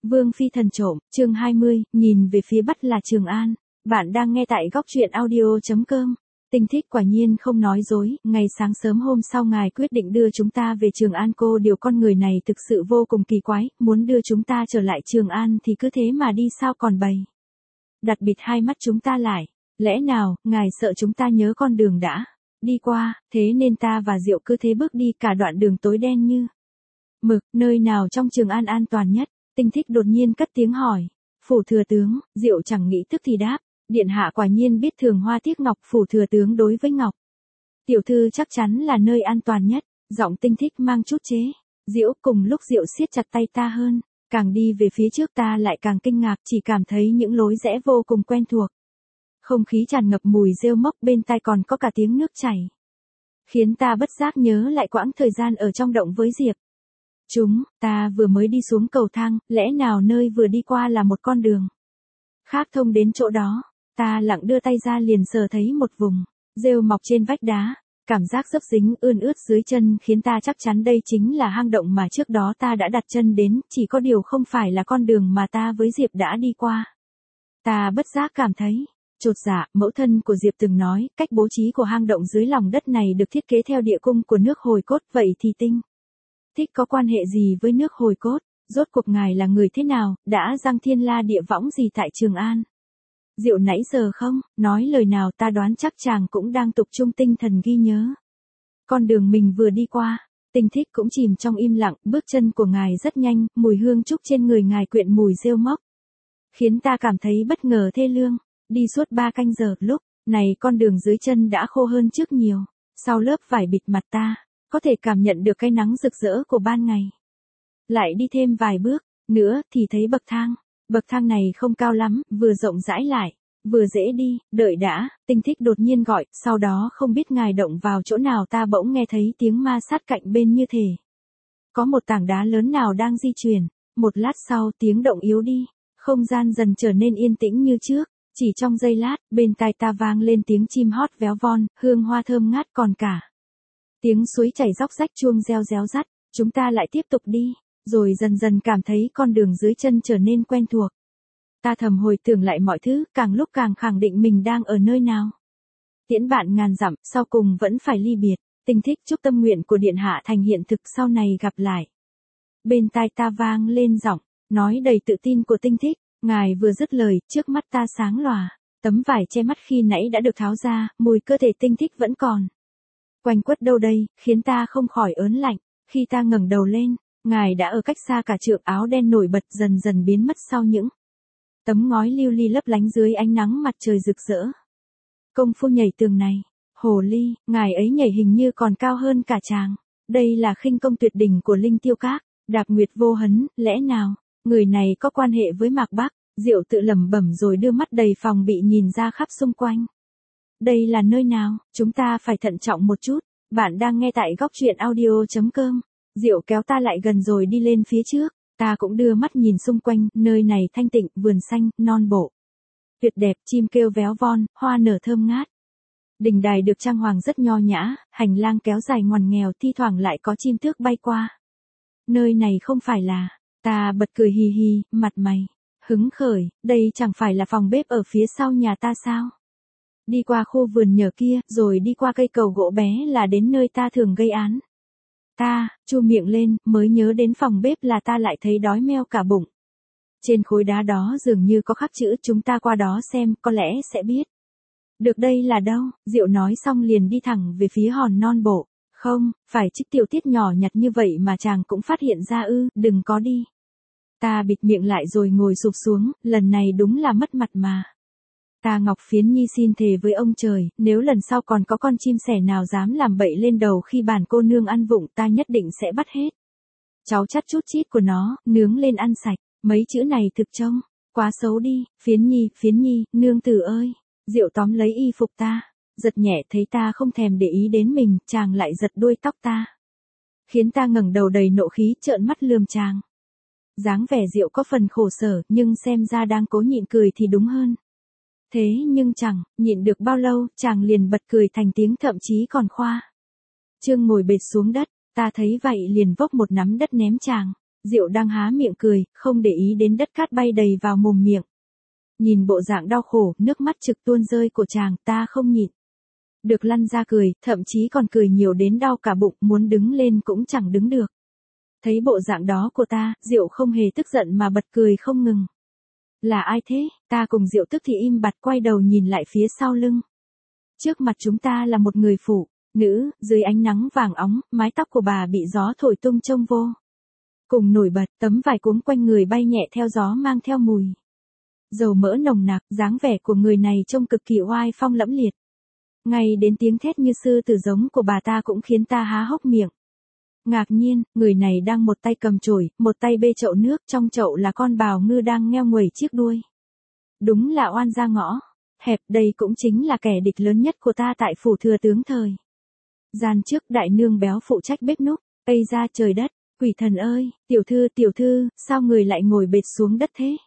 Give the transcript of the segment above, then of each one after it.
Vương phi thần trộm, chương 20, nhìn về phía Bắt là Trường An. Bạn đang nghe tại góc truyện audio.com. Tinh Thích quả nhiên không nói dối, ngày sáng sớm hôm sau ngài quyết định đưa chúng ta về Trường An. Cô điều con người này thực sự vô cùng kỳ quái, muốn đưa chúng ta trở lại Trường An thì cứ thế mà đi sao còn bày. Đặt bịt hai mắt chúng ta lại, lẽ nào, ngài sợ chúng ta nhớ con đường đã đi qua, thế nên ta và Diệu cứ thế bước đi cả đoạn đường tối đen như mực, nơi nào trong Trường An an toàn nhất? Tinh Thích đột nhiên cất tiếng hỏi. Phủ thừa tướng, Diệu chẳng nghĩ tức thì đáp. Điện hạ quả nhiên biết thường hoa tiếc ngọc. Phủ thừa tướng đối với ngọc tiểu thư chắc chắn là nơi an toàn nhất. Giọng Tinh Thích mang chút chế giễu. Cùng lúc Diệu siết chặt tay ta hơn, càng đi về phía trước ta lại càng kinh ngạc, chỉ cảm thấy những lối rẽ vô cùng quen thuộc. Không khí tràn ngập mùi rêu mốc, bên tai còn có cả tiếng nước chảy, khiến ta bất giác nhớ lại quãng thời gian ở trong động với Diệp. Ta vừa mới đi xuống cầu thang, lẽ nào nơi vừa đi qua là một con đường khác thông đến chỗ đó? Ta lặng đưa tay ra liền sờ thấy một vùng rêu mọc trên vách đá, cảm giác xấp dính ươn ướt dưới chân khiến ta chắc chắn đây chính là hang động mà trước đó ta đã đặt chân đến, chỉ có điều không phải là con đường mà ta với Diệp đã đi qua. Ta bất giác cảm thấy chột dạ. Mẫu thân của Diệp từng nói, cách bố trí của hang động dưới lòng đất này được thiết kế theo địa cung của nước Hồi Cốt. Vậy thì Tinh Thích có quan hệ gì với nước Hồi Cốt? Rốt cuộc ngài là người thế nào, đã giang thiên la địa võng gì tại Trường An? Diệu nãy giờ không nói lời nào, ta đoán chắc chàng cũng đang tập trung tinh thần ghi nhớ con đường mình vừa đi qua. Tinh Thích cũng chìm trong im lặng, bước chân của ngài rất nhanh, mùi hương trúc trên người ngài quyện mùi rêu mốc, khiến ta cảm thấy bất ngờ thê lương. Đi suốt 3 canh giờ, lúc này con đường dưới chân đã khô hơn trước nhiều. Sau lớp vải bịt mặt ta có thể cảm nhận được cái nắng rực rỡ của ban ngày. Lại đi thêm vài bước nữa thì thấy bậc thang. Bậc thang này không cao lắm, vừa rộng rãi lại vừa dễ đi. Đợi đã, Tinh Thích đột nhiên gọi, sau đó không biết ngài động vào chỗ nào ta bỗng nghe thấy tiếng ma sát cạnh bên, như thể có một tảng đá lớn nào đang di chuyển. Một lát sau tiếng động yếu đi, không gian dần trở nên yên tĩnh như trước. Chỉ trong giây lát, bên tai ta vang lên tiếng chim hót véo von, hương hoa thơm ngát, còn cả tiếng suối chảy róc rách chuông reo réo rắt. Chúng ta lại tiếp tục đi, rồi dần dần cảm thấy con đường dưới chân trở nên quen thuộc. Ta thầm hồi tưởng lại mọi thứ, càng lúc càng khẳng định mình đang ở nơi nào. Tiễn bạn ngàn dặm, sau cùng vẫn phải ly biệt. Tinh Thích chúc tâm nguyện của điện hạ thành hiện thực, sau này gặp lại. Bên tai ta vang lên giọng nói đầy tự tin của Tinh Thích. Ngài vừa dứt lời, trước mắt ta sáng lòa. Tấm vải che mắt khi nãy đã được tháo ra, mùi cơ thể Tinh Thích vẫn còn quanh quất đâu đây, khiến ta không khỏi ớn lạnh. Khi ta ngẩng đầu lên, ngài đã ở cách xa cả trượng, áo đen nổi bật dần dần biến mất sau những tấm ngói lưu ly lấp lánh dưới ánh nắng mặt trời rực rỡ. Công phu nhảy tường này, hồ ly, ngài ấy nhảy hình như còn cao hơn cả chàng. Đây là khinh công tuyệt đỉnh của Linh Tiêu Các. Đạp Nguyệt Vô Hấn, lẽ nào người này có quan hệ với Mạc Bắc? Diệu tự lẩm bẩm rồi đưa mắt đầy phòng bị nhìn ra khắp xung quanh. Đây là nơi nào? Chúng ta phải thận trọng một chút. Bạn đang nghe tại góc truyện audio.com. Diệu kéo ta lại gần rồi đi lên phía trước. Ta cũng đưa mắt nhìn xung quanh, nơi này thanh tịnh, vườn xanh, non bộ tuyệt đẹp, chim kêu véo von, hoa nở thơm ngát. Đình đài được trang hoàng rất nho nhã, hành lang kéo dài ngoằn nghèo, thi thoảng lại có chim tước bay qua. Nơi này không phải là... Ta bật cười hì hì, mặt mày hứng khởi. Đây chẳng phải là phòng bếp ở phía sau nhà ta sao? Đi qua khu vườn nhờ kia, rồi đi qua cây cầu gỗ bé là đến nơi ta thường gây án. Ta chu miệng lên, mới nhớ đến phòng bếp là ta lại thấy đói meo cả bụng. Trên khối đá đó dường như có khắc chữ, chúng ta qua đó xem, có lẽ sẽ biết được đây là đâu. Diệu nói xong liền đi thẳng về phía hòn non bộ. Không, phải chứ, tiểu tiết nhỏ nhặt như vậy mà chàng cũng phát hiện ra ư? Đừng có đi. Ta bịt miệng lại rồi ngồi sụp xuống, lần này đúng là mất mặt mà. Ta Ngọc Phiến Nhi xin thề với ông trời, nếu lần sau còn có con chim sẻ nào dám làm bậy lên đầu khi bản cô nương ăn vụng, ta nhất định sẽ bắt hết cháu chắt chút chít của nó, nướng lên ăn sạch. Mấy chữ này thực trông quá xấu đi. Phiến Nhi, nương tử ơi. Diệu tóm lấy y phục ta, giật nhẹ, thấy ta không thèm để ý đến mình, chàng lại giật đuôi tóc ta, khiến ta ngẩng đầu đầy nộ khí, trợn mắt lườm chàng. Dáng vẻ Diệu có phần khổ sở, nhưng xem ra đang cố nhịn cười thì đúng hơn. Thế nhưng chẳng nhịn được bao lâu, chàng liền bật cười thành tiếng, thậm chí còn khoa trương ngồi bệt xuống đất. Ta thấy vậy liền vốc một nắm đất ném chàng. Diệu đang há miệng cười, không để ý đến đất cát bay đầy vào mồm miệng. Nhìn bộ dạng đau khổ, nước mắt trực tuôn rơi của chàng, ta không nhịn được lăn ra cười, thậm chí còn cười nhiều đến đau cả bụng, muốn đứng lên cũng chẳng đứng được. Thấy bộ dạng đó của ta, Diệu không hề tức giận mà bật cười không ngừng. Là ai thế? Ta cùng Diệu tức thì im bặt quay đầu nhìn lại phía sau lưng. Trước mặt chúng ta là một người phụ nữ, dưới ánh nắng vàng óng, mái tóc của bà bị gió thổi tung trông vô cùng nổi bật, tấm vải cuống quanh người bay nhẹ theo gió mang theo mùi dầu mỡ nồng nặc, dáng vẻ của người này trông cực kỳ oai phong lẫm liệt. Ngay đến tiếng thét như sư tử giống của bà ta cũng khiến ta há hốc miệng. Ngạc nhiên, người này đang một tay cầm chổi, một tay bê chậu nước, trong chậu là con bào ngư đang ngheo nguẩy chiếc đuôi. Đúng là oan gia ngõ hẹp, đây cũng chính là kẻ địch lớn nhất của ta tại phủ thừa tướng thời gian trước. Đại nương béo phụ trách bếp núc, ây ra trời đất, quỷ thần ơi, tiểu thư, sao người lại ngồi bệt xuống đất thế?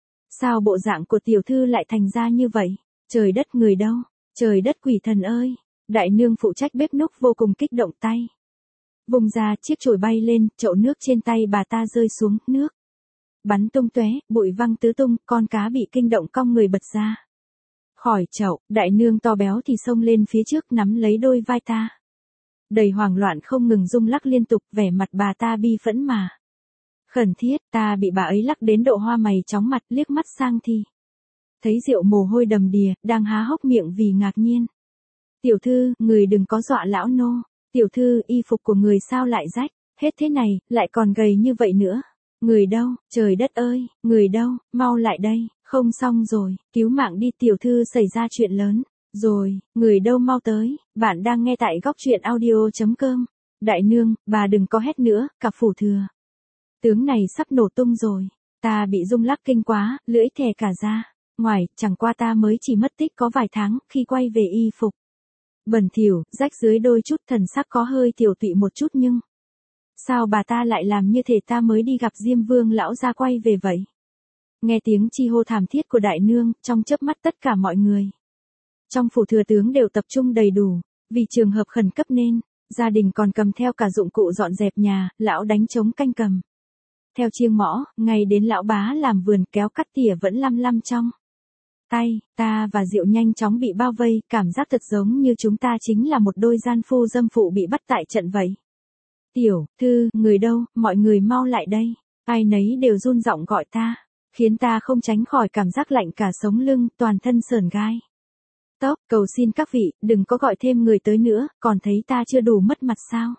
Sao bộ dạng của tiểu thư lại thành ra như vậy? Trời đất, người đâu? Trời đất, quỷ thần ơi! Đại nương phụ trách bếp núc vô cùng kích động, tay vùng ra, chiếc chổi bay lên, chậu nước trên tay bà ta rơi xuống, nước bắn tung tóe, bụi văng tứ tung, con cá bị kinh động cong người bật ra khỏi chậu. Đại nương to béo thì xông lên phía trước nắm lấy đôi vai ta, đầy hoảng loạn không ngừng rung lắc liên tục, vẻ mặt bà ta bi phẫn mà khẩn thiết. Ta bị bà ấy lắc đến độ hoa mày chóng mặt, liếc mắt sang thì thấy Diệu mồ hôi đầm đìa, đang há hốc miệng vì ngạc nhiên. Tiểu thư, người đừng có dọa lão nô. Tiểu thư, y phục của người sao lại rách hết thế này, lại còn gầy như vậy nữa. Người đâu? Trời đất ơi, người đâu? Mau lại đây, không xong rồi, cứu mạng đi, tiểu thư xảy ra chuyện lớn rồi, người đâu, mau tới. Bạn đang nghe tại góc truyện audio.com. Đại nương, bà đừng có hét nữa, cả phủ thừa tướng này sắp nổ tung rồi. Ta bị rung lắc kinh quá, lưỡi thè cả ra ngoài, chẳng qua ta mới chỉ mất tích có vài tháng, khi quay về y phục bẩn thỉu, rách dưới đôi chút, thần sắc có hơi tiểu tụy một chút, nhưng sao bà ta lại làm như thể ta mới đi gặp Diêm Vương lão gia quay về vậy? Nghe tiếng chi hô thảm thiết của đại nương, trong chớp mắt tất cả mọi người trong phủ thừa tướng đều tập trung đầy đủ, vì trường hợp khẩn cấp nên gia đình còn cầm theo cả dụng cụ dọn dẹp nhà. Lão đánh trống canh cầm theo chiêng mõ, ngay đến lão bá làm vườn kéo cắt tỉa vẫn lăm lăm trong tay. Ta và Diệu nhanh chóng bị bao vây, cảm giác thật giống như chúng ta chính là một đôi gian phu dâm phụ bị bắt tại trận vậy. Tiểu thư, người đâu, mọi người mau lại đây. Ai nấy đều run giọng gọi ta, khiến ta không tránh khỏi cảm giác lạnh cả sống lưng, toàn thân sởn gai tóc. Cầu xin các vị, đừng có gọi thêm người tới nữa, còn thấy ta chưa đủ mất mặt sao?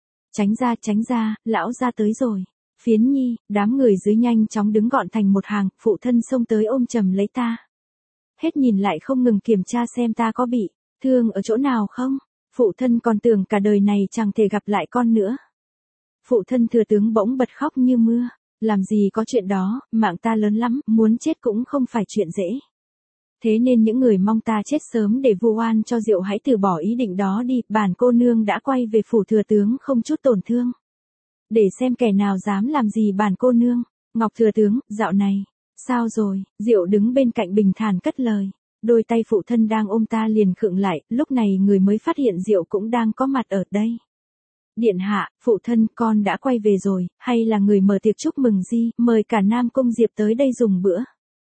Tránh ra, lão gia tới rồi. Phiến nhi, đám người dưới nhanh chóng đứng gọn thành một hàng, phụ thân xông tới ôm chầm lấy ta. Hết nhìn lại không ngừng kiểm tra xem ta có bị thương ở chỗ nào không. Phụ thân còn tưởng cả đời này chẳng thể gặp lại con nữa. Phụ thân thừa tướng bỗng bật khóc như mưa. Làm gì có chuyện đó, mạng ta lớn lắm, muốn chết cũng không phải chuyện dễ. Thế nên những người mong ta chết sớm để vu oan cho Diệu hãy từ bỏ ý định đó đi. Bản cô nương đã quay về phủ thừa tướng không chút tổn thương. Để xem kẻ nào dám làm gì bản cô nương. Ngọc thừa tướng, dạo này sao rồi? Diệu đứng bên cạnh bình thản cất lời. Đôi tay phụ thân đang ôm ta liền khựng lại, lúc này người mới phát hiện Diệu cũng đang có mặt ở đây. Điện hạ, phụ thân, con đã quay về rồi, hay là người mở tiệc chúc mừng gì, mời cả Nam Cung Diệp tới đây dùng bữa.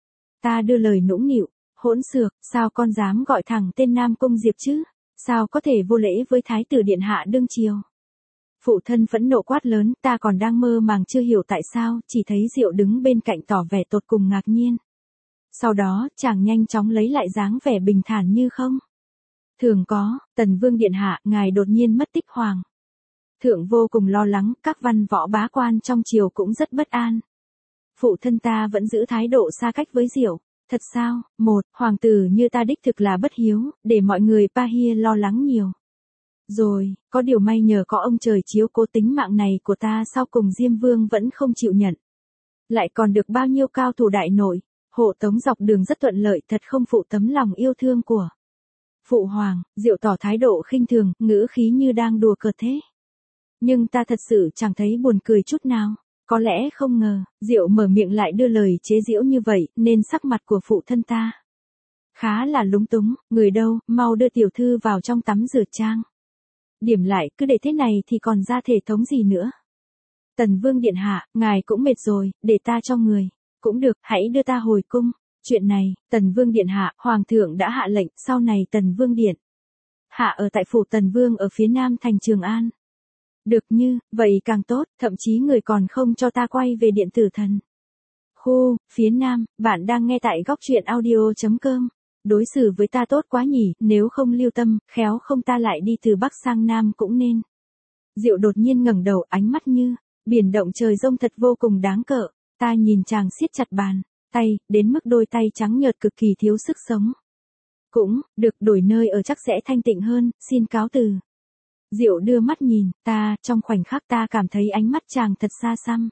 Ta đưa lời nũng nịu, hỗn xược, sao con dám gọi thẳng tên Nam Cung Diệp chứ? Sao có thể vô lễ với Thái tử điện hạ đương triều? Phụ thân phẫn nộ quát lớn, ta còn đang mơ màng chưa hiểu tại sao, chỉ thấy Diệu đứng bên cạnh tỏ vẻ tột cùng ngạc nhiên. Sau đó, chàng nhanh chóng lấy lại dáng vẻ bình thản như không thường có. Tần Vương điện hạ, ngài đột nhiên mất tích, hoàng thượng vô cùng lo lắng, các văn võ bá quan trong triều cũng rất bất an. Phụ thân ta vẫn giữ thái độ xa cách với Diệu. Thật sao? Một, hoàng tử như ta đích thực là bất hiếu, để mọi người Pahia lo lắng nhiều. Rồi, có điều may nhờ có ông trời chiếu cố tính mạng này của ta, sau cùng Diêm Vương vẫn không chịu nhận. Lại còn được bao nhiêu cao thủ đại nội hộ tống dọc đường rất thuận lợi, thật không phụ tấm lòng yêu thương của phụ hoàng. Diệu tỏ thái độ khinh thường, ngữ khí như đang đùa cợt thế. Nhưng ta thật sự chẳng thấy buồn cười chút nào. Có lẽ không ngờ, Diệu mở miệng lại đưa lời chế giễu như vậy, nên sắc mặt của phụ thân ta khá là lúng túng. Người đâu, mau đưa tiểu thư vào trong tắm rửa trang điểm lại, cứ để thế này thì còn ra thể thống gì nữa. Tần Vương điện hạ, ngài cũng mệt rồi, để ta cho người. Cũng được, hãy đưa ta hồi cung. Chuyện này, Tần Vương điện hạ, Hoàng thượng đã hạ lệnh, sau này Tần Vương điện hạ ở tại phủ Tần Vương ở phía nam thành Trường An. Được như, vậy càng tốt, thậm chí người còn không cho ta quay về điện tử thần. Khu, phía nam, bạn đang nghe tại góc truyện audio.com. Đối xử với ta tốt quá nhỉ, nếu không lưu tâm, khéo không ta lại đi từ Bắc sang Nam cũng nên. Diệu đột nhiên ngẩng đầu, ánh mắt như biển động trời rông thật vô cùng đáng cỡ. Ta nhìn chàng siết chặt bàn tay, đến mức đôi tay trắng nhợt cực kỳ thiếu sức sống. Cũng, được, đổi nơi ở chắc sẽ thanh tịnh hơn, xin cáo từ. Diệu đưa mắt nhìn, ta, trong khoảnh khắc ta cảm thấy ánh mắt chàng thật xa xăm.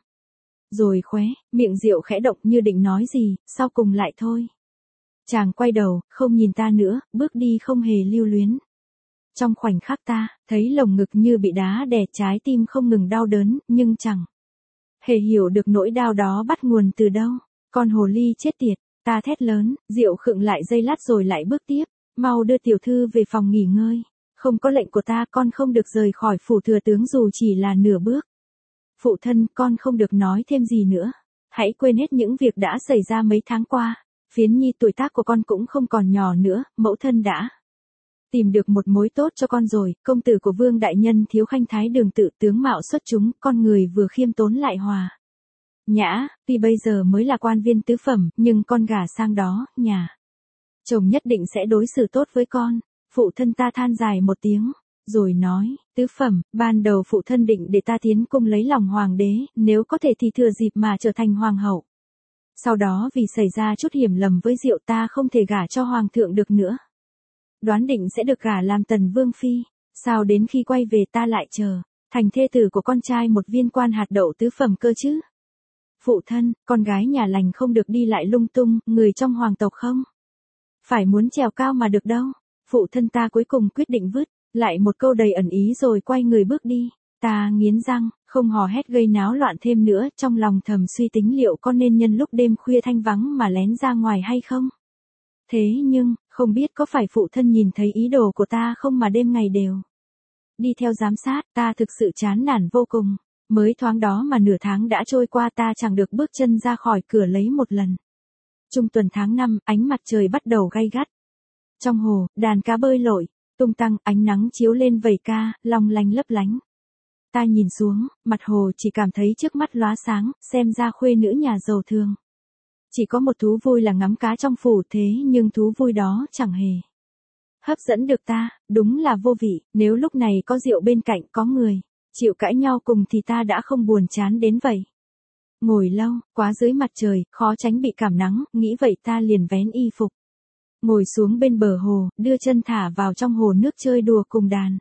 Rồi khóe, miệng Diệu khẽ động như định nói gì, sau cùng lại thôi. Chàng quay đầu, không nhìn ta nữa, bước đi không hề lưu luyến. Trong khoảnh khắc ta, thấy lồng ngực như bị đá đè, trái tim không ngừng đau đớn, nhưng chẳng hề hiểu được nỗi đau đó bắt nguồn từ đâu. Con hồ ly chết tiệt, ta thét lớn. Diệu khựng lại giây lát rồi lại bước tiếp, mau đưa tiểu thư về phòng nghỉ ngơi. Không có lệnh của ta, con không được rời khỏi phủ thừa tướng dù chỉ là nửa bước. Phụ thân, con không được nói thêm gì nữa. Hãy quên hết những việc đã xảy ra mấy tháng qua. Phiến nhi tuổi tác của con cũng không còn nhỏ nữa, mẫu thân đã tìm được một mối tốt cho con rồi, công tử của Vương đại nhân Thiếu Khanh Thái Đường Tự, tướng mạo xuất chúng, con người vừa khiêm tốn lại hòa nhã, tuy bây giờ mới là quan viên tứ phẩm, nhưng con gả sang đó, nhà chồng nhất định sẽ đối xử tốt với con. Phụ thân ta than dài một tiếng, rồi nói, tứ phẩm, ban đầu phụ thân định để ta tiến cung lấy lòng hoàng đế, nếu có thể thì thừa dịp mà trở thành hoàng hậu. Sau đó vì xảy ra chút hiểu lầm với Diệu, ta không thể gả cho hoàng thượng được nữa. Đoán định sẽ được gả làm Tần Vương phi, sao đến khi quay về ta lại chờ thành thê tử của con trai một viên quan hạt đậu tứ phẩm cơ chứ. Phụ thân, con gái nhà lành không được đi lại lung tung, người trong hoàng tộc không phải muốn trèo cao mà được đâu. Phụ thân ta cuối cùng quyết định vứt lại một câu đầy ẩn ý rồi quay người bước đi. Ta nghiến răng, không hò hét gây náo loạn thêm nữa, trong lòng thầm suy tính liệu có nên nhân lúc đêm khuya thanh vắng mà lén ra ngoài hay không. Thế nhưng, không biết có phải phụ thân nhìn thấy ý đồ của ta không mà đêm ngày đều đi theo giám sát. Ta thực sự chán nản vô cùng. Mới thoáng đó mà nửa tháng đã trôi qua, ta chẳng được bước chân ra khỏi cửa lấy một lần. Trung tuần tháng 5, ánh mặt trời bắt đầu gay gắt. Trong hồ, đàn cá bơi lội tung tăng, ánh nắng chiếu lên vảy ca, long lanh lấp lánh. Ta nhìn xuống, mặt hồ chỉ cảm thấy trước mắt lóa sáng, xem ra khuê nữ nhà giàu thường chỉ có một thú vui là ngắm cá trong phủ, thế nhưng thú vui đó chẳng hề hấp dẫn được ta, đúng là vô vị. Nếu lúc này có Diệu bên cạnh, có người chịu cãi nhau cùng thì ta đã không buồn chán đến vậy. Ngồi lâu quá dưới mặt trời, khó tránh bị cảm nắng, nghĩ vậy ta liền vén y phục, ngồi xuống bên bờ hồ, đưa chân thả vào trong hồ nước chơi đùa cùng đàn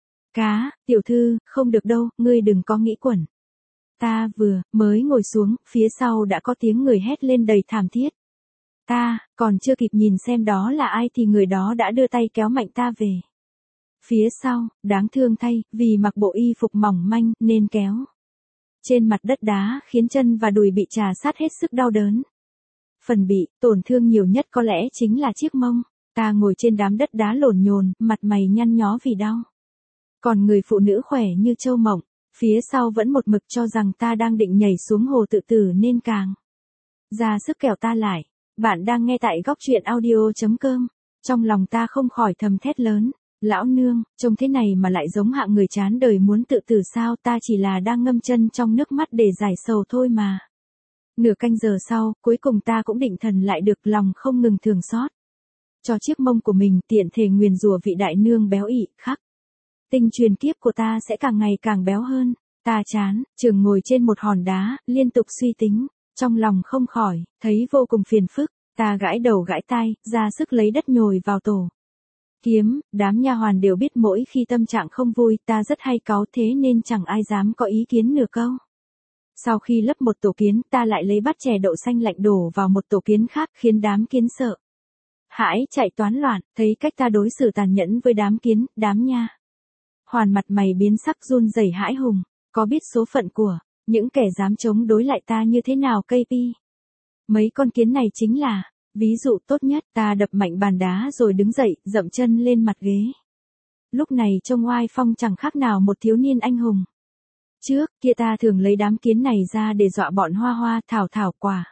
cá. Tiểu thư, không được đâu, ngươi đừng có nghĩ quẩn. Ta vừa mới ngồi xuống, phía sau đã có tiếng người hét lên đầy thảm thiết. Ta còn chưa kịp nhìn xem đó là ai thì người đó đã đưa tay kéo mạnh ta về phía sau. Đáng thương thay, vì mặc bộ y phục mỏng manh nên kéo trên mặt đất đá khiến chân và đùi bị trà sát hết sức đau đớn. Phần bị tổn thương nhiều nhất có lẽ chính là chiếc mông. Ta ngồi trên đám đất đá lổn nhồn, mặt mày nhăn nhó vì đau. Còn người phụ nữ khỏe như trâu mộng, phía sau vẫn một mực cho rằng ta đang định nhảy xuống hồ tự tử nên càng ra sức kẻo ta lại. Bạn đang nghe tại góc truyện audio.com. Trong lòng ta không khỏi thầm thét lớn. Lão nương, trông thế này mà lại giống hạng người chán đời muốn tự tử sao? Ta chỉ là đang ngâm chân trong nước mắt để giải sầu thôi mà. Nửa canh giờ sau, cuối cùng ta cũng định thần lại được, lòng không ngừng thường xót cho chiếc mông của mình, tiện thể nguyền rủa vị đại nương béo ị khắc tinh truyền kiếp của ta sẽ càng ngày càng béo hơn. Ta chán chừng ngồi trên một hòn đá, liên tục suy tính, trong lòng không khỏi thấy vô cùng phiền phức. Ta gãi đầu gãi tai, ra sức lấy đất nhồi vào tổ kiếm. Đám nha hoàn đều biết mỗi khi tâm trạng không vui, ta rất hay cáu, thế nên chẳng ai dám có ý kiến nửa câu. Sau khi lấp một tổ kiến, ta lại lấy bát chè đậu xanh lạnh đổ vào một tổ kiến khác, khiến đám kiến sợ hãi chạy toán loạn. Thấy cách ta đối xử tàn nhẫn với đám kiến, đám nha hoàn mặt mày biến sắc run rẩy hãi hùng. Có biết số phận của những kẻ dám chống đối lại ta như thế nào cây pi? Mấy con kiến này chính là ví dụ tốt nhất. Ta đập mạnh bàn đá rồi đứng dậy, dậm chân lên mặt ghế. Lúc này trông oai phong chẳng khác nào một thiếu niên anh hùng. Trước kia ta thường lấy đám kiến này ra để dọa bọn Hoa Hoa, Thảo Thảo,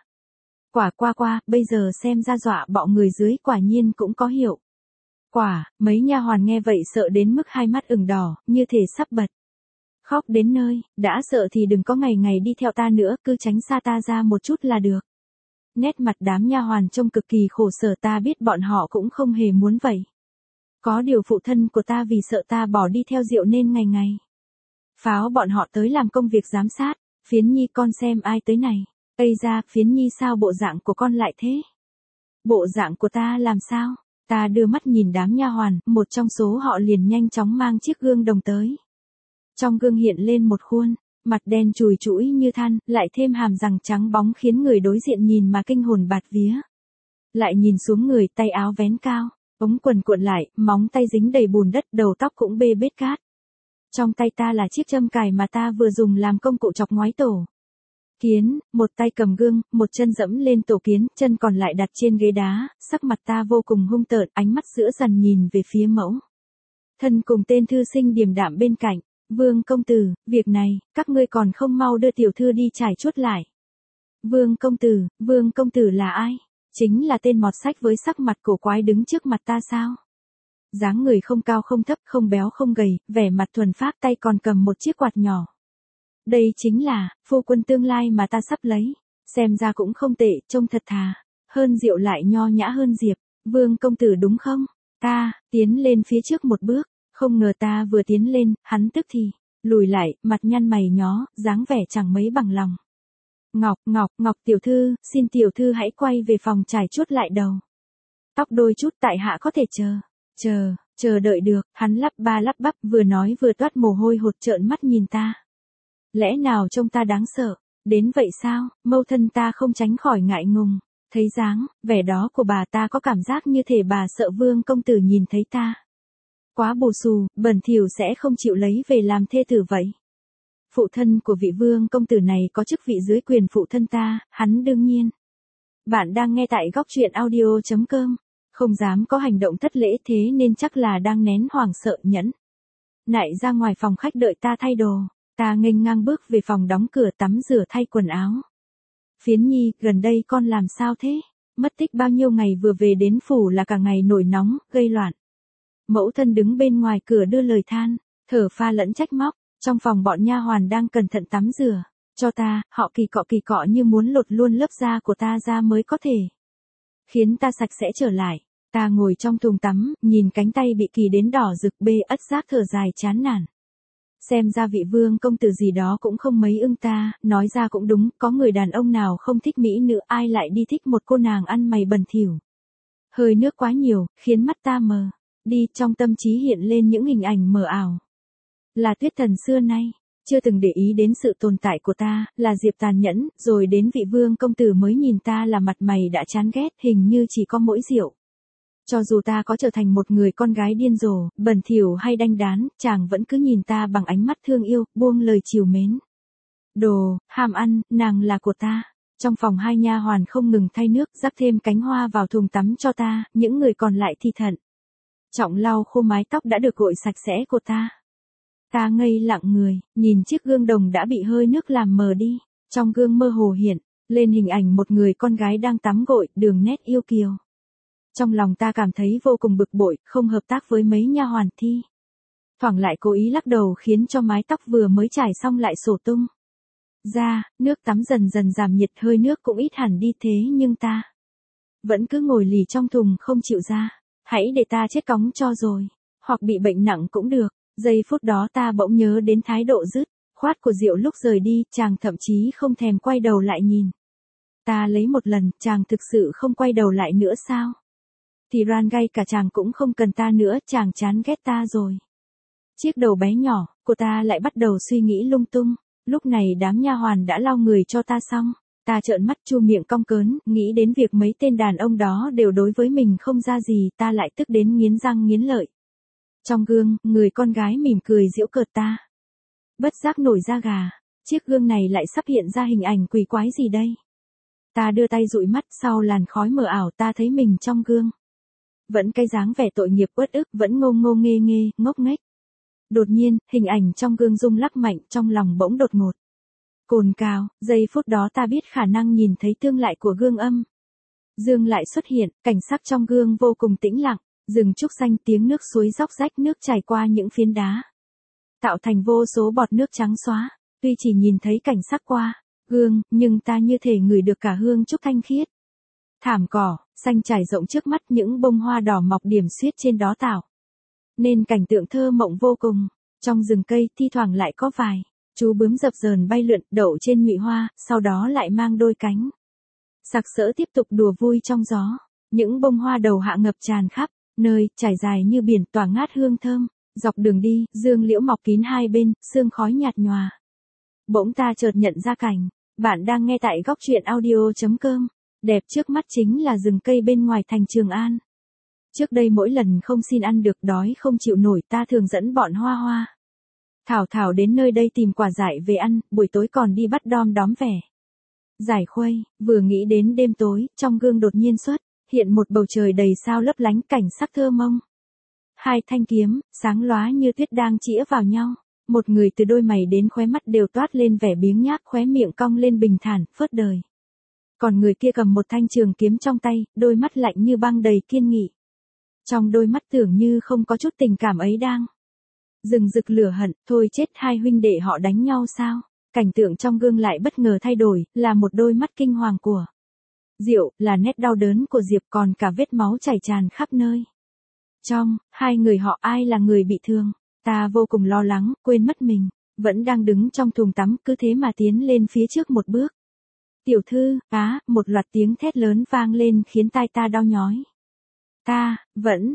Qua, bây giờ xem ra dọa bọ người dưới quả nhiên cũng có hiệu. Mấy nha hoàn nghe vậy sợ đến mức hai mắt ửng đỏ, như thể sắp bật khóc đến nơi, đã sợ thì đừng có ngày ngày đi theo ta nữa, cứ tránh xa ta ra một chút là được. Nét mặt đám nha hoàn trông cực kỳ khổ sở, ta biết bọn họ cũng không hề muốn vậy. Có điều phụ thân của ta vì sợ ta bỏ đi theo Diệu nên ngày ngày pháo bọn họ tới làm công việc giám sát. Phiến Nhi con xem ai tới này. Ây da, Phiến Nhi sao bộ dạng của con lại thế? Bộ dạng của ta làm sao? Ta đưa mắt nhìn đám nha hoàn, một trong số họ liền nhanh chóng mang chiếc gương đồng tới. Trong gương hiện lên một khuôn, mặt đen chùi chũi như than, lại thêm hàm răng trắng bóng khiến người đối diện nhìn mà kinh hồn bạt vía. Lại nhìn xuống người, tay áo vén cao, ống quần cuộn lại, móng tay dính đầy bùn đất, đầu tóc cũng bê bết cát. Trong tay ta là chiếc châm cài mà ta vừa dùng làm công cụ chọc ngoái tổ kiến, một tay cầm gương, một chân dẫm lên tổ kiến, chân còn lại đặt trên ghế đá, sắc mặt ta vô cùng hung tợn, ánh mắt sữa dần nhìn về phía mẫu thân cùng tên thư sinh điềm đạm bên cạnh. Vương công tử, việc này, các ngươi còn không mau đưa tiểu thư đi trải chuốt lại. Vương công tử là ai? Chính là tên mọt sách với sắc mặt cổ quái đứng trước mặt ta sao? Dáng người không cao không thấp, không béo không gầy, vẻ mặt thuần phác, tay còn cầm một chiếc quạt nhỏ. Đây chính là phu quân tương lai mà ta sắp lấy. Xem ra cũng không tệ, trông thật thà. Hơn Diệu lại nho nhã hơn Diệp. Vương công tử đúng không? Ta tiến lên phía trước một bước. Không ngờ ta vừa tiến lên, hắn tức thì lùi lại, mặt nhăn mày nhó, dáng vẻ chẳng mấy bằng lòng. Ngọc tiểu thư, xin tiểu thư hãy quay về phòng trải chuốt lại đầu tóc đôi chút, tại hạ có thể chờ đợi được. Hắn lắp ba lắp bắp, vừa nói vừa toát mồ hôi hột, trợn mắt nhìn ta. Lẽ nào trông ta đáng sợ đến vậy sao? Mâu thân ta không tránh khỏi ngại ngùng. Thấy dáng vẻ đó của bà, ta có cảm giác như thể bà sợ Vương công tử nhìn thấy ta quá bù xù, bẩn thỉu sẽ không chịu lấy về làm thê tử vậy. Phụ thân của vị Vương công tử này có chức vị dưới quyền phụ thân ta, hắn đương nhiên. Bạn đang nghe tại góc truyện audio.com. Không dám có hành động thất lễ, thế nên chắc là đang nén hoảng sợ nhẫn nại ra ngoài phòng khách đợi ta thay đồ. Ta nghênh ngang bước về phòng, đóng cửa, tắm rửa, thay quần áo. Phiến Nhi, gần đây con làm sao thế? Mất tích bao nhiêu ngày, vừa về đến phủ là cả ngày nổi nóng, gây loạn. Mẫu thân đứng bên ngoài cửa đưa lời than, thở pha lẫn trách móc. Trong phòng bọn nha hoàn đang cẩn thận tắm rửa cho ta, họ kỳ cọ như muốn lột luôn lớp da của ta ra mới có thể khiến ta sạch sẽ trở lại. Ta ngồi trong thùng tắm, nhìn cánh tay bị kỳ đến đỏ rực, bê ất giác thở dài chán nản. Xem ra vị Vương công tử gì đó cũng không mấy ưng ta, nói ra cũng đúng, có người đàn ông nào không thích mỹ nữ, ai lại đi thích một cô nàng ăn mày bẩn thỉu. Hơi nước quá nhiều, khiến mắt ta mờ đi, trong tâm trí hiện lên những hình ảnh mờ ảo. Là Tuyết Thần xưa nay chưa từng để ý đến sự tồn tại của ta, là Diệp tàn nhẫn, rồi đến vị Vương công tử mới nhìn ta là mặt mày đã chán ghét, hình như chỉ có mỗi Diệu. Cho dù ta có trở thành một người con gái điên rồ, bẩn thỉu hay đanh đán, chàng vẫn cứ nhìn ta bằng ánh mắt thương yêu, buông lời trìu mến. Đồ ham ăn, nàng là của ta. Trong phòng hai nha hoàn không ngừng thay nước, rắc thêm cánh hoa vào thùng tắm cho ta, những người còn lại thì thận trọng lau khô mái tóc đã được gội sạch sẽ của ta. Ta ngây lặng người, nhìn chiếc gương đồng đã bị hơi nước làm mờ đi. Trong gương mơ hồ hiện lên hình ảnh một người con gái đang tắm gội, đường nét yêu kiều. Trong lòng ta cảm thấy vô cùng bực bội, không hợp tác với mấy nha hoàn, thi thoảng lại cố ý lắc đầu khiến cho mái tóc vừa mới trải xong lại xổ tung ra. Nước tắm dần dần giảm nhiệt, hơi nước cũng ít hẳn đi, thế nhưng ta vẫn cứ ngồi lì trong thùng không chịu ra. Hãy để ta chết cóng cho rồi, hoặc bị bệnh nặng cũng được. Giây phút đó ta bỗng nhớ đến thái độ dứt khoát của Diệu lúc rời đi, chàng thậm chí không thèm quay đầu lại nhìn ta lấy một lần, chàng thực sự không quay đầu lại nữa sao? Thì ran ngay cả chàng cũng không cần ta nữa, chàng chán ghét ta rồi. Chiếc đầu bé nhỏ của ta lại bắt đầu suy nghĩ lung tung. Lúc này đám nha hoàn đã lau người cho ta xong. Ta trợn mắt chu miệng cong cớn, nghĩ đến việc mấy tên đàn ông đó đều đối với mình không ra gì, ta lại tức đến nghiến răng nghiến lợi. Trong gương, người con gái mỉm cười giễu cợt ta. Bất giác nổi da gà, chiếc gương này lại sắp hiện ra hình ảnh quỷ quái gì đây? Ta đưa tay dụi mắt, sau làn khói mờ ảo ta thấy mình trong gương. Vẫn cái dáng vẻ tội nghiệp uất ức, vẫn ngô nghê, ngốc nghếch. Đột nhiên, hình ảnh trong gương rung lắc mạnh, trong lòng bỗng đột ngột. Cồn cào, giây phút đó ta biết khả năng nhìn thấy tương lại của gương âm dương lại xuất hiện, cảnh sắc trong gương vô cùng tĩnh lặng, rừng trúc xanh, tiếng nước suối róc rách, nước chảy qua những phiến đá, tạo thành vô số bọt nước trắng xóa. Tuy chỉ nhìn thấy cảnh sắc qua gương, nhưng ta như thể ngửi được cả hương trúc thanh khiết. Thảm cỏ xanh trải rộng trước mắt, những bông hoa đỏ mọc điểm xuyết trên đó tạo nên cảnh tượng thơ mộng vô cùng. Trong rừng cây, thi thoảng lại có vài chú bướm dập dờn bay lượn, đậu trên nhụy hoa, sau đó lại mang đôi cánh sặc sỡ tiếp tục đùa vui trong gió. Những bông hoa đầu hạ ngập tràn khắp nơi, trải dài như biển, tỏa ngát hương thơm. Dọc đường đi, dương liễu mọc kín hai bên, sương khói nhạt nhòa. Bỗng ta chợt nhận ra cảnh bạn đang nghe tại góc truyện audio.com. Đẹp trước mắt chính là rừng cây bên ngoài thành Trường An. Trước đây mỗi lần không xin ăn được, đói không chịu nổi, ta thường dẫn bọn Hoa Hoa, Thảo Thảo đến nơi đây tìm quả dại về ăn, buổi tối còn đi bắt đom đóm vẻ giải khuây. Vừa nghĩ đến đêm tối, trong gương đột nhiên xuất hiện một bầu trời đầy sao lấp lánh, cảnh sắc thơ mông. Hai thanh kiếm sáng lóa như tuyết đang chĩa vào nhau. Một người từ đôi mày đến khóe mắt đều toát lên vẻ biếng nhác, khóe miệng cong lên bình thản, phớt đời. Còn người kia cầm một thanh trường kiếm trong tay, đôi mắt lạnh như băng đầy kiên nghị. Trong đôi mắt tưởng như không có chút tình cảm ấy đang rừng rực lửa hận. Thôi chết, hai huynh đệ họ đánh nhau sao? Cảnh tượng trong gương lại bất ngờ thay đổi, là một đôi mắt kinh hoàng của Diệu, là nét đau đớn của Diệp, còn cả vết máu chảy tràn khắp nơi. Trong hai người họ, ai là người bị thương? Ta vô cùng lo lắng, quên mất mình vẫn đang đứng trong thùng tắm, cứ thế mà tiến lên phía trước một bước. Tiểu thư, một loạt tiếng thét lớn vang lên khiến tai ta đau nhói. Ta vẫn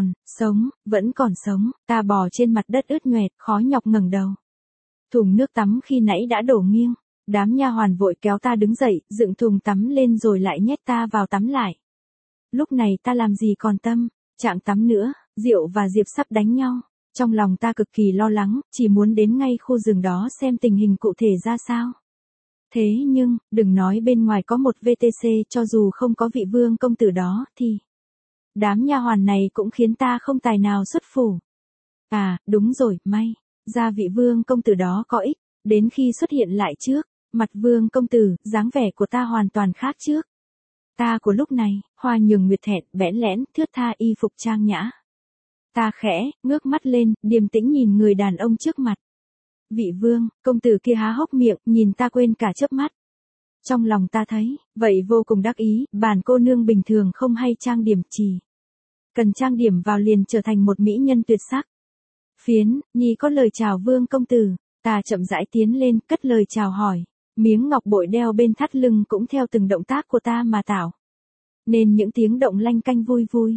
còn sống. Ta bò trên mặt đất ướt nhoẹt, khó nhọc ngẩng đầu. Thùng nước tắm khi nãy đã đổ nghiêng. Đám nha hoàn vội kéo ta đứng dậy, dựng thùng tắm lên rồi lại nhét ta vào tắm lại. Lúc này ta làm gì còn tâm trạng tắm nữa. Diệu và Diệp sắp đánh nhau. Trong lòng ta cực kỳ lo lắng, chỉ muốn đến ngay khu rừng đó xem tình hình cụ thể ra sao. Thế nhưng, đừng nói bên ngoài có một VTC, cho dù không có vị vương công tử đó, thì đám nha hoàn này cũng khiến ta không tài nào xuất phủ. Đúng rồi, may ra vị vương công tử đó có ích. Đến khi xuất hiện lại trước mặt vương công tử, dáng vẻ của ta hoàn toàn khác trước. Ta của lúc này, hoa nhường nguyệt thẹn, bẽn lẽn, thướt tha, y phục trang nhã. Ta khẽ ngước mắt lên, điềm tĩnh nhìn người đàn ông trước mặt. Vị vương công tử kia há hốc miệng, nhìn ta quên cả chớp mắt. Trong lòng ta thấy vậy vô cùng đắc ý, bản cô nương bình thường không hay trang điểm, chỉ cần trang điểm vào liền trở thành một mỹ nhân tuyệt sắc. Phiến Nhi có lời chào vương công tử. Ta chậm rãi tiến lên, cất lời chào hỏi. Miếng ngọc bội đeo bên thắt lưng cũng theo từng động tác của ta mà tạo nên những tiếng động lanh canh vui vui.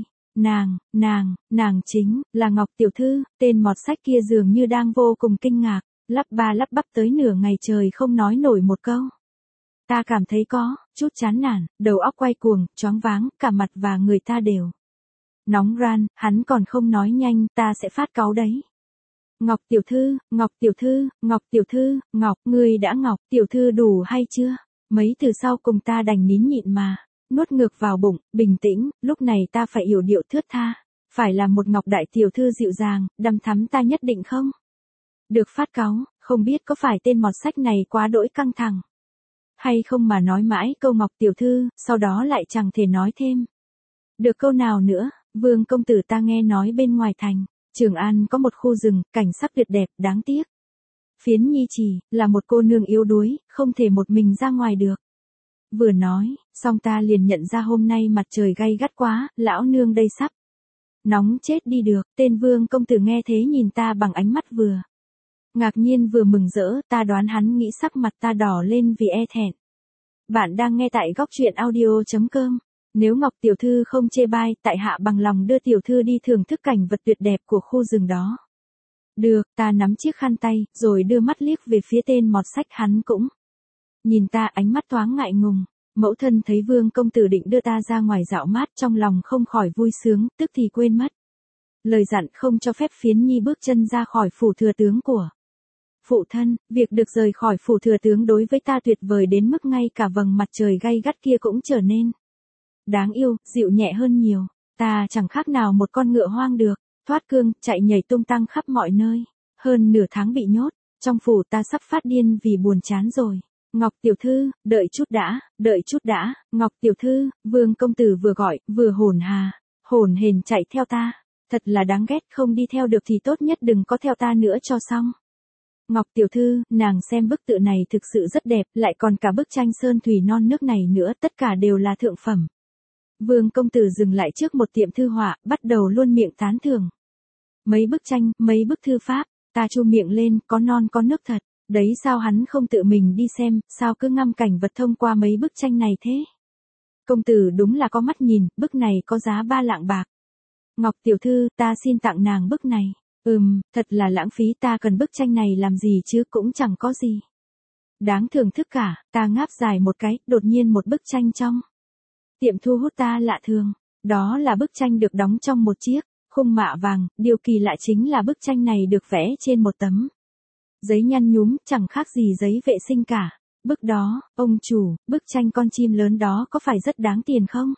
Nàng chính là Ngọc tiểu thư. Tên mọt sách kia dường như đang vô cùng kinh ngạc, lắp ba lắp bắp tới nửa ngày trời không nói nổi một câu. Ta cảm thấy có chút chán nản, đầu óc quay cuồng, choáng váng, cả mặt và người ta đều nóng ran. Hắn còn không nói nhanh, ta sẽ phát cáu đấy. Ngọc tiểu thư, Ngọc, ngươi đã Ngọc tiểu thư đủ hay chưa? Mấy từ sau cùng ta đành nín nhịn mà nuốt ngược vào bụng, bình tĩnh. Lúc này ta phải yểu điệu thướt tha, phải là một Ngọc đại tiểu thư dịu dàng, đằm thắm, ta nhất định không được phát cáu. Không biết có phải tên mọt sách này quá đỗi căng thẳng hay không mà nói mãi câu Ngọc tiểu thư, sau đó lại chẳng thể nói thêm được câu nào nữa. Vương công tử, ta nghe nói bên ngoài thành Trường An có một khu rừng, cảnh sắc tuyệt đẹp, đáng tiếc Phiến Nhi chỉ là một cô nương yếu đuối, không thể một mình ra ngoài được. Vừa nói xong ta liền nhận ra hôm nay mặt trời gay gắt quá, lão nương đây sắp nóng chết đi được. Tên vương công tử nghe thế nhìn ta bằng ánh mắt vừa ngạc nhiên vừa mừng rỡ. Ta đoán hắn nghĩ sắc mặt ta đỏ lên vì e thẹn. Bạn đang nghe tại góc truyện audio.com. Nếu Ngọc tiểu thư không chê bai, tại hạ bằng lòng đưa tiểu thư đi thưởng thức cảnh vật tuyệt đẹp của khu rừng đó. Được, ta nắm chiếc khăn tay, rồi đưa mắt liếc về phía tên mọt sách. Hắn cũng nhìn ta, ánh mắt thoáng ngại ngùng. Mẫu thân thấy vương công tử định đưa ta ra ngoài dạo mát, trong lòng không khỏi vui sướng, tức thì quên mất lời dặn không cho phép Phiến Nhi bước chân ra khỏi phủ thừa tướng của phụ thân. Việc được rời khỏi phủ thừa tướng đối với ta tuyệt vời đến mức ngay cả vầng mặt trời gay gắt kia cũng trở nên đáng yêu, dịu nhẹ hơn nhiều. Ta chẳng khác nào một con ngựa hoang được thoát cương, chạy nhảy tung tăng khắp mọi nơi. hơn nửa tháng bị nhốt, trong phủ ta sắp phát điên vì buồn chán rồi. Ngọc tiểu thư, đợi chút đã, Ngọc tiểu thư, Vương công tử vừa gọi, vừa hổn hển chạy theo ta. Thật là đáng ghét, không đi theo được thì tốt nhất đừng có theo ta nữa cho xong. Ngọc tiểu thư, nàng xem bức tượng này thực sự rất đẹp, lại còn cả bức tranh sơn thủy non nước này nữa, tất cả đều là thượng phẩm. Vương công tử dừng lại trước một tiệm thư họa, bắt đầu luôn miệng tán thưởng. Mấy bức tranh, mấy bức thư pháp, ta chu miệng lên, có non có nước thật. Đấy sao hắn không tự mình đi xem, sao cứ ngắm cảnh vật thông qua mấy bức tranh này thế? Công tử đúng là có mắt nhìn, bức này có giá 3 lạng bạc. Ngọc tiểu thư, ta xin tặng nàng bức này. Thật là lãng phí, ta cần bức tranh này làm gì chứ, cũng chẳng có gì đáng thưởng thức cả. Ta ngáp dài một cái, đột nhiên một bức tranh trong tiệm thu hút ta lạ thường. Đó là bức tranh được đóng trong một chiếc khung mạ vàng, điều kỳ lạ chính là bức tranh này được vẽ trên một tấm giấy nhăn nhúm, chẳng khác gì giấy vệ sinh cả. Bức đó, ông chủ, bức tranh con chim lớn đó có phải rất đáng tiền không?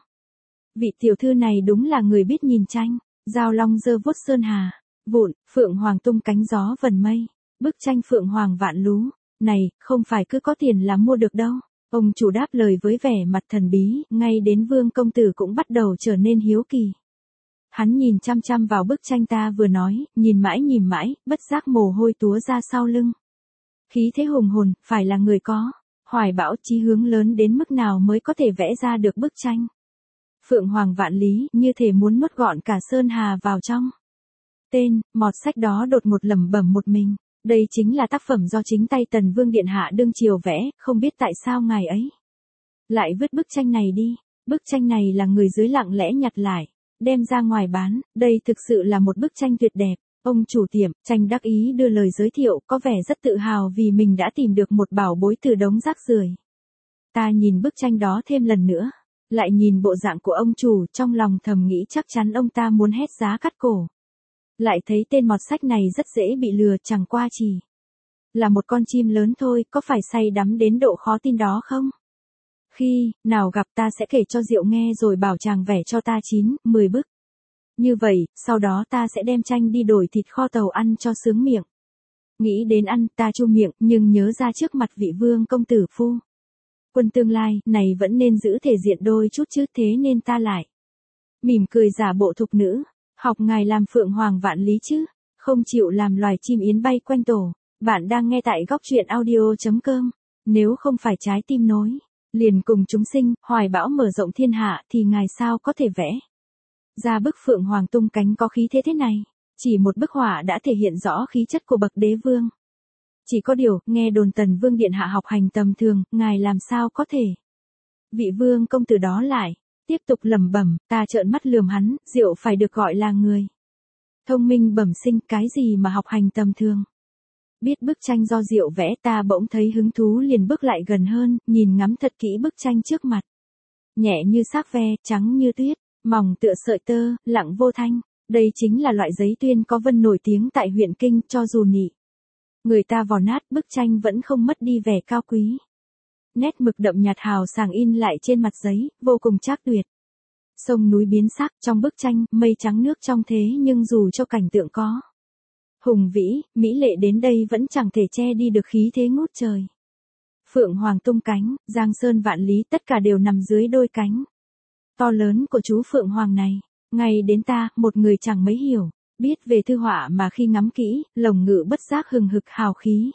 Vị tiểu thư này đúng là người biết nhìn tranh. Dao long dơ vuốt sơn hà, vụn, phượng hoàng tung cánh gió vần mây. Bức tranh phượng hoàng vạn lú, này, không phải cứ có tiền là mua được đâu. Ông chủ đáp lời với vẻ mặt thần bí, ngay đến Vương công tử cũng bắt đầu trở nên hiếu kỳ. Hắn nhìn chăm chăm vào bức tranh ta vừa nói, nhìn mãi, bất giác mồ hôi túa ra sau lưng. Khí thế hùng hồn, phải là người có hoài bão chí hướng lớn đến mức nào mới có thể vẽ ra được bức tranh. Phượng hoàng vạn lý, như thể muốn nuốt gọn cả sơn hà vào trong. Tên, mọt sách đó đột ngột lẩm bẩm một mình. Đây chính là tác phẩm do chính tay Tần Vương Điện Hạ đương triều vẽ, không biết tại sao ngài ấy lại vứt bức tranh này đi. Bức tranh này là người dưới lặng lẽ nhặt lại, đem ra ngoài bán, đây thực sự là một bức tranh tuyệt đẹp. Ông chủ tiệm tranh đắc ý đưa lời giới thiệu, có vẻ rất tự hào vì mình đã tìm được một bảo bối từ đống rác rưởi. Ta nhìn bức tranh đó thêm lần nữa, lại nhìn bộ dạng của ông chủ, trong lòng thầm nghĩ chắc chắn ông ta muốn hét giá cắt cổ. Lại thấy tên mọt sách này rất dễ bị lừa, chẳng qua chỉ là một con chim lớn thôi, có phải say đắm đến độ khó tin đó không? Khi nào gặp ta sẽ kể cho Diệu nghe rồi bảo chàng vẽ cho ta 9, 10 bức. Như vậy, sau đó ta sẽ đem tranh đi đổi thịt kho tàu ăn cho sướng miệng. Nghĩ đến ăn, ta chu miệng, nhưng nhớ ra trước mặt vị Vương công tử phu quân tương lai, này vẫn nên giữ thể diện đôi chút chứ, thế nên ta lại mỉm cười giả bộ thục nữ, học ngài làm phượng hoàng vạn lý chứ, không chịu làm loài chim yến bay quanh tổ. Bạn đang nghe tại góc truyện audio.com. Nếu không phải trái tim nối liền cùng chúng sinh, hoài bão mở rộng thiên hạ thì ngài sao có thể vẽ ra bức phượng hoàng tung cánh có khí thế thế này. Chỉ một bức họa đã thể hiện rõ khí chất của bậc đế vương. Chỉ có điều, nghe đồn Tần Vương Điện Hạ học hành tầm thường, ngài làm sao có thể. Vị Vương công tử đó lại tiếp tục lẩm bẩm, ta trợn mắt lườm hắn, Diệu phải được gọi là người thông minh bẩm sinh, cái gì mà học hành tầm thường. Biết bức tranh do Diệu vẽ, ta bỗng thấy hứng thú liền bước lại gần hơn, nhìn ngắm thật kỹ bức tranh trước mặt. Nhẹ như xác ve, trắng như tuyết, mỏng tựa sợi tơ, lặng vô thanh. Đây chính là loại giấy tuyên có vân nổi tiếng tại huyện Kinh, cho dù nị người ta vò nát, bức tranh vẫn không mất đi vẻ cao quý. Nét mực đậm nhạt hào sảng in lại trên mặt giấy, vô cùng trác tuyệt. Sông núi biến sắc, trong bức tranh, mây trắng nước trong thế nhưng dù cho cảnh tượng có hùng vĩ, mỹ lệ đến đây vẫn chẳng thể che đi được khí thế ngút trời. Phượng hoàng tung cánh, giang sơn vạn lý, tất cả đều nằm dưới đôi cánh to lớn của chú Phượng hoàng này. Ngay đến ta, một người chẳng mấy hiểu biết về thư họa mà khi ngắm kỹ, lồng ngự bất giác hừng hực hào khí.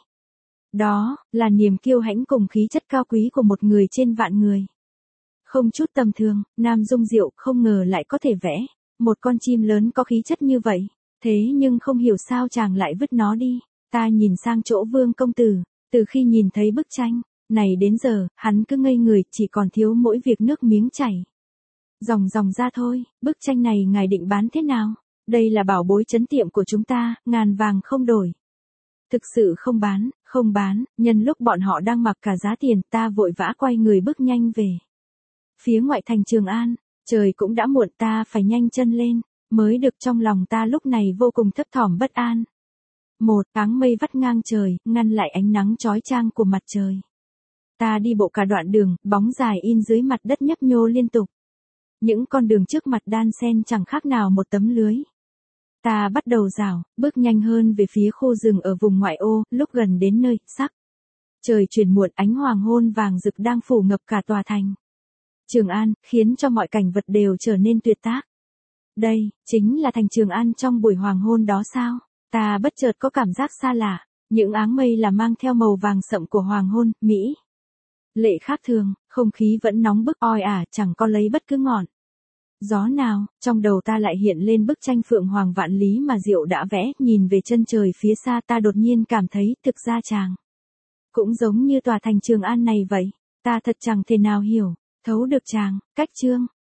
Đó là niềm kiêu hãnh cùng khí chất cao quý của một người trên vạn người. Không chút tầm thường, Nam Dung Diệu không ngờ lại có thể vẽ một con chim lớn có khí chất như vậy. Thế nhưng không hiểu sao chàng lại vứt nó đi. Ta nhìn sang chỗ Vương công tử, từ khi nhìn thấy bức tranh này đến giờ, hắn cứ ngây người, chỉ còn thiếu mỗi việc nước miếng chảy ròng ra thôi. Bức tranh này ngài định bán thế nào? Đây là bảo bối trấn tiệm của chúng ta, ngàn vàng không đổi. Thực sự không bán, nhân lúc bọn họ đang mặc cả giá tiền, ta vội vã quay người bước nhanh về phía ngoại thành Trường An. Trời cũng đã muộn, ta phải nhanh chân lên mới được. Trong lòng ta lúc này vô cùng thấp thỏm bất an. Một áng mây vắt ngang trời, ngăn lại ánh nắng chói chang của mặt trời. Ta đi bộ cả đoạn đường, bóng dài in dưới mặt đất nhấp nhô liên tục. Những con đường trước mặt đan xen chẳng khác nào một tấm lưới. Ta bắt đầu rảo, bước nhanh hơn về phía khu rừng ở vùng ngoại ô, lúc gần đến nơi, sắc. Trời chuyển muộn, ánh hoàng hôn vàng rực đang phủ ngập cả tòa thành. Trường An, khiến cho mọi cảnh vật đều trở nên tuyệt tác. Đây, chính là thành Trường An trong buổi hoàng hôn đó sao? Ta bất chợt có cảm giác xa lạ, những áng mây là mang theo màu vàng sậm của hoàng hôn, Mỹ. Lệ khác thường, không khí vẫn nóng bức oi ả, chẳng có lấy bất cứ ngọn gió nào, trong đầu ta lại hiện lên bức tranh Phượng Hoàng Vạn Lý mà Diệu đã vẽ, nhìn về chân trời phía xa ta đột nhiên cảm thấy thực ra chàng cũng giống như tòa thành Trường An này vậy, ta thật chẳng thể nào hiểu, thấu được chàng, cách chương.